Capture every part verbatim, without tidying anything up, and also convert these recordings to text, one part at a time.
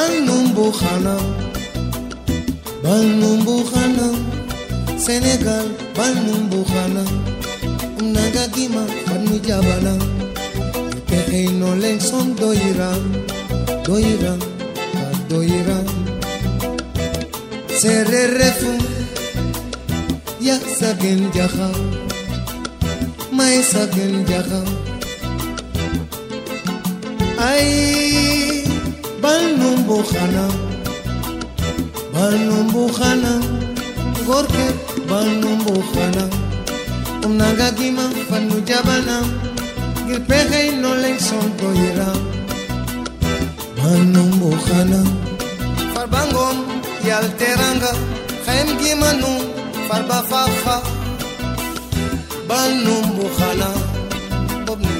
Banumbukhana, Banumbukhana, Senegal, Banumbukhana, Nagagima, Banujabana, Pehe no lenson doira, doira, doira, Sererefu, Yaksagen Jaha, Maisagen Jaha, Ay, Banumbukhana, Banumbukhana, Gorke, Banumbukhana, Nagagima, Banujabana, Gilpehe no lenson doira, Banumbukhana, Farbangom, Yalteranga, Khaim Gimanu, Farba Fafa, Banumbukhana, Bobni,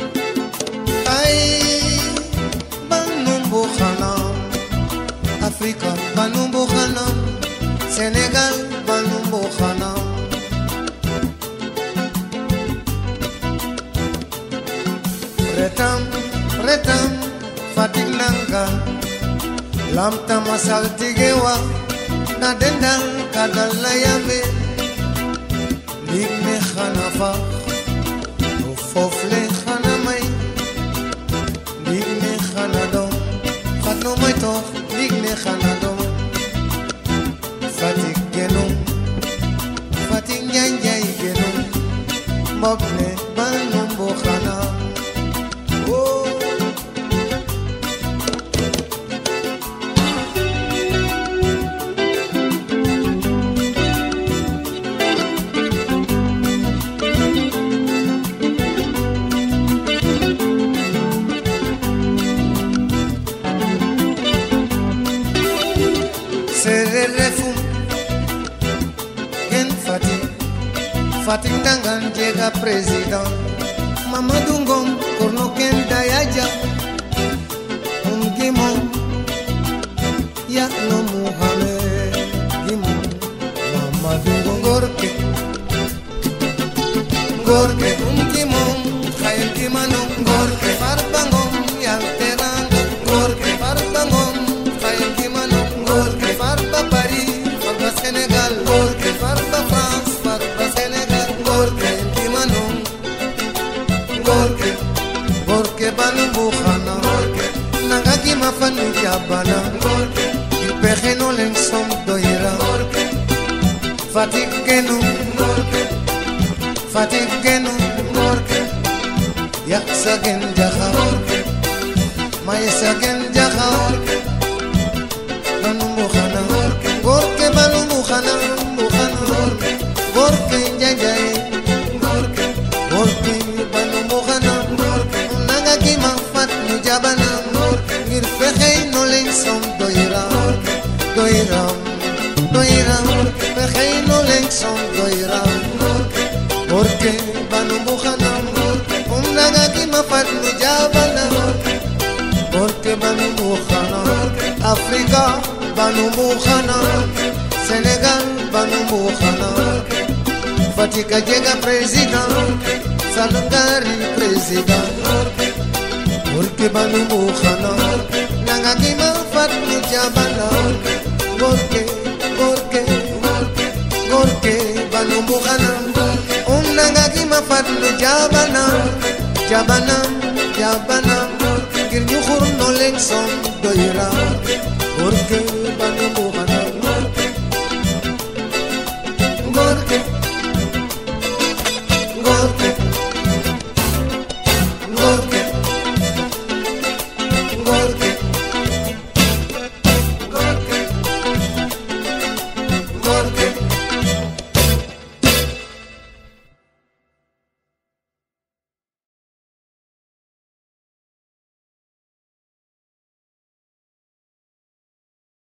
Ay, Banumbukhana, Africa, Banumbukhana, Senegal, Banumbukhana. Retam, retam, Fatik Nanga, Lamta Masal Tigewa, Nadendal Kadalayame, Ligne Khanafa, Ufofle Khanamai, Ligne Khanadom, Khatno Maito, Ligne Khanadom, Fatik Genom, Fatik Nyanjay Genom, Mokne Banumbukhana. Serelefum Ken Fatik Fatik Dangan Jega President Mamadou Ngom Korno Ken Dayaja Gimon Ya no Muhammad Gimon Mamadou Ngom Gorke Gorke Gimon Khail Gimano Gorke Farbangom Yalteranga Gorke Farbangom Khail Gimano Gorke Farba Paris, Farba Senegal, Gorke Farba France, Farba Senegal, Gorke Timanon, Gorke, Gorke Banumbukhana, Gorke Nagaki Mafanu Jabana, Gorke Ipehe no lensom doira, Gorke Fatik Genu, Gorke Fatik Genu, Gorke Yaksagen Jaha, Gorke Maisagen Jaha, Gorke Banumbukhana, Gorke Banumbukhana, Gorke, Gorke Njajay, Gorke, Gorke Banumbukhana, Gorke Nagagima Fat Nujabana, Gorke Gilpehe no lenson doira, doira, doira, Pehe no lenson doira, Gorke Banumbukhana, Gorke Nagagima Fat Nujabana, Gorke Banumbukhana, Africa Banumbukhana, Senegal Banumbukhana, Fatika Jega President, Salungari President, Gorke Banumbukhana, Nagagima Fat Nujabana, Gorke, Gorke, Gorke Banumbukhana, Um Nagagima Fat Nujabana, Jabana, Jabana, Girnyukhur no lenson doira, Gorke Banumbukhana.